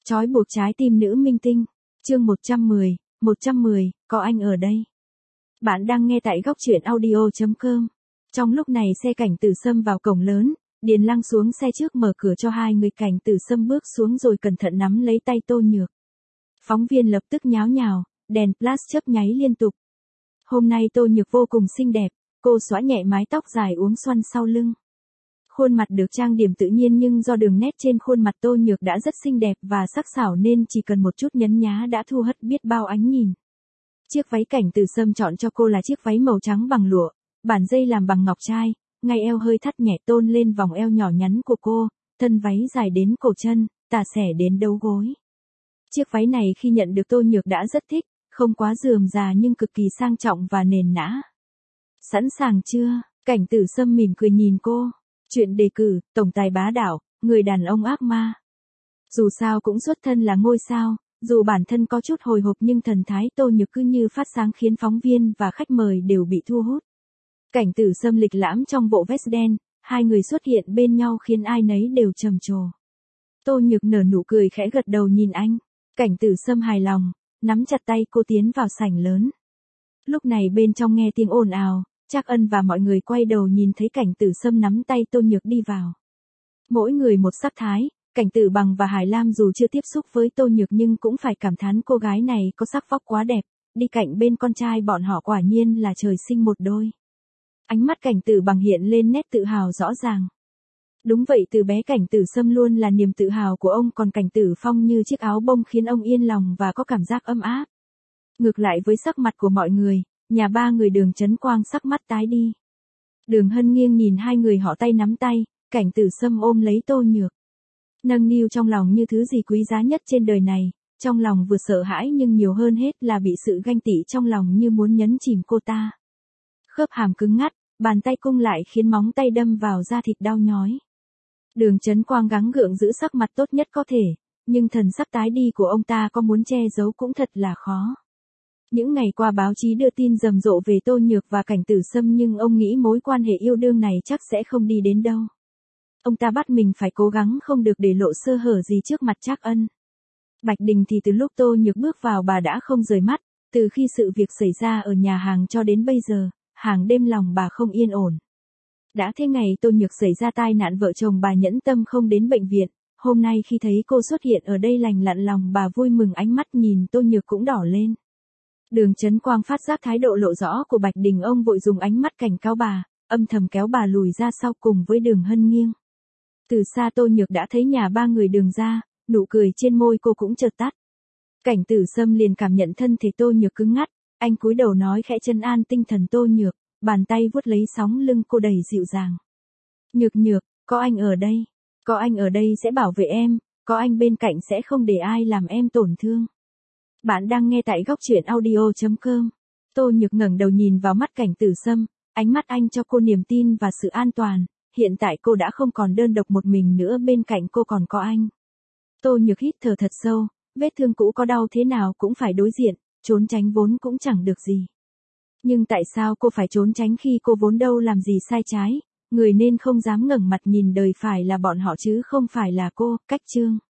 Trói buộc trái tim nữ minh tinh. Chương 110, có anh ở đây. Bạn đang nghe tại góc truyện audio.com. Trong lúc này xe cảnh Tử Sâm vào cổng lớn, Điền Lăng xuống xe trước mở cửa cho hai người. Cảnh Tử Sâm bước xuống rồi cẩn thận nắm lấy tay Tô Nhược. Phóng viên lập tức nháo nhào, đèn flash chớp nháy liên tục. Hôm nay Tô Nhược vô cùng xinh đẹp, cô xõa nhẹ mái tóc dài uốn xoăn sau lưng. Khuôn mặt được trang điểm tự nhiên nhưng do đường nét trên khuôn mặt Tô Nhược đã rất xinh đẹp và sắc sảo nên chỉ cần một chút nhấn nhá đã thu hút biết bao ánh nhìn. Chiếc váy cảnh Tử Sâm chọn cho cô là chiếc váy màu trắng bằng lụa, bản dây làm bằng ngọc trai, ngay eo hơi thắt nhẹ tôn lên vòng eo nhỏ nhắn của cô, thân váy dài đến cổ chân, tà xẻ đến đầu gối. Chiếc váy này khi nhận được Tô Nhược đã rất thích, không quá rườm rà nhưng cực kỳ sang trọng và nền nã. Sẵn sàng chưa? Cảnh Tử Sâm mỉm cười nhìn cô. Chuyện đề cử, tổng tài bá đạo, người đàn ông ác ma. Dù sao cũng xuất thân là ngôi sao, dù bản thân có chút hồi hộp nhưng thần thái Tô Nhược cứ như phát sáng khiến phóng viên và khách mời đều bị thu hút. Cảnh Tử Sâm lịch lãm trong bộ vest đen, hai người xuất hiện bên nhau khiến ai nấy đều trầm trồ. Tô Nhược nở nụ cười khẽ gật đầu nhìn anh. Cảnh Tử Sâm hài lòng, nắm chặt tay cô tiến vào sảnh lớn. Lúc này bên trong nghe tiếng ồn ào, Trác Ân và mọi người quay đầu nhìn thấy Cảnh Tử Sâm nắm tay Tô Nhược đi vào. Mỗi người một sắc thái, Cảnh Tử Bằng và Hải Lam dù chưa tiếp xúc với Tô Nhược nhưng cũng phải cảm thán cô gái này có sắc vóc quá đẹp, đi cạnh bên con trai bọn họ quả nhiên là trời sinh một đôi. Ánh mắt Cảnh Tử Bằng hiện lên nét tự hào rõ ràng. Đúng vậy, từ bé Cảnh Tử Sâm luôn là niềm tự hào của ông, còn Cảnh Tử Phong như chiếc áo bông khiến ông yên lòng và có cảm giác ấm áp. Ngược lại với sắc mặt của mọi người, nhà ba người Đường Chấn Quang sắc mắt tái đi. Đường Hân nghiêng nhìn hai người họ tay nắm tay, Cảnh Tử Sâm ôm lấy Tô Nhược. Nâng niu trong lòng như thứ gì quý giá nhất trên đời này, trong lòng vừa sợ hãi nhưng nhiều hơn hết là bị sự ganh tị trong lòng như muốn nhấn chìm cô ta. Khớp hàm cứng ngắt, bàn tay cung lại khiến móng tay đâm vào da thịt đau nhói. Đường Chấn Quang gắng gượng giữ sắc mặt tốt nhất có thể, nhưng thần sắc tái đi của ông ta có muốn che giấu cũng thật là khó. Những ngày qua báo chí đưa tin rầm rộ về Tô Nhược và Cảnh Tử Sâm nhưng ông nghĩ mối quan hệ yêu đương này chắc sẽ không đi đến đâu. Ông ta bắt mình phải cố gắng không được để lộ sơ hở gì trước mặt Trác Ân. Bạch Đình thì từ lúc Tô Nhược bước vào bà đã không rời mắt, từ khi sự việc xảy ra ở nhà hàng cho đến bây giờ, hàng đêm lòng bà không yên ổn. Đã thế ngày Tô Nhược xảy ra tai nạn vợ chồng bà nhẫn tâm không đến bệnh viện, hôm nay khi thấy cô xuất hiện ở đây lành lặn lòng bà vui mừng, ánh mắt nhìn Tô Nhược cũng đỏ lên. Đường Chấn Quang phát giác thái độ lộ rõ của Bạch Đình, ông vội dùng ánh mắt cảnh cáo bà, âm thầm kéo bà lùi ra sau cùng với Đường Hân nghiêng. Từ xa Tô Nhược đã thấy nhà ba người Đường ra, nụ cười trên môi cô cũng chợt tắt. Cảnh Tử Sâm liền cảm nhận thân thể Tô Nhược cứng ngắt, anh cúi đầu nói khẽ trấn an tinh thần Tô Nhược, bàn tay vuốt lấy sóng lưng cô đầy dịu dàng. Nhược Nhược, có anh ở đây, có anh ở đây sẽ bảo vệ em, có anh bên cạnh sẽ không để ai làm em tổn thương. Bạn đang nghe tại góc truyện audio.com. Tô Nhược ngẩng đầu nhìn vào mắt Cảnh Tử Sâm, ánh mắt anh cho cô niềm tin và sự an toàn, hiện tại cô đã không còn đơn độc một mình nữa, bên cạnh cô còn có anh. Tô Nhược hít thở thật sâu, vết thương cũ có đau thế nào cũng phải đối diện, trốn tránh vốn cũng chẳng được gì. Nhưng tại sao cô phải trốn tránh khi cô vốn đâu làm gì sai trái, người nên không dám ngẩng mặt nhìn đời phải là bọn họ chứ không phải là cô. Cách chương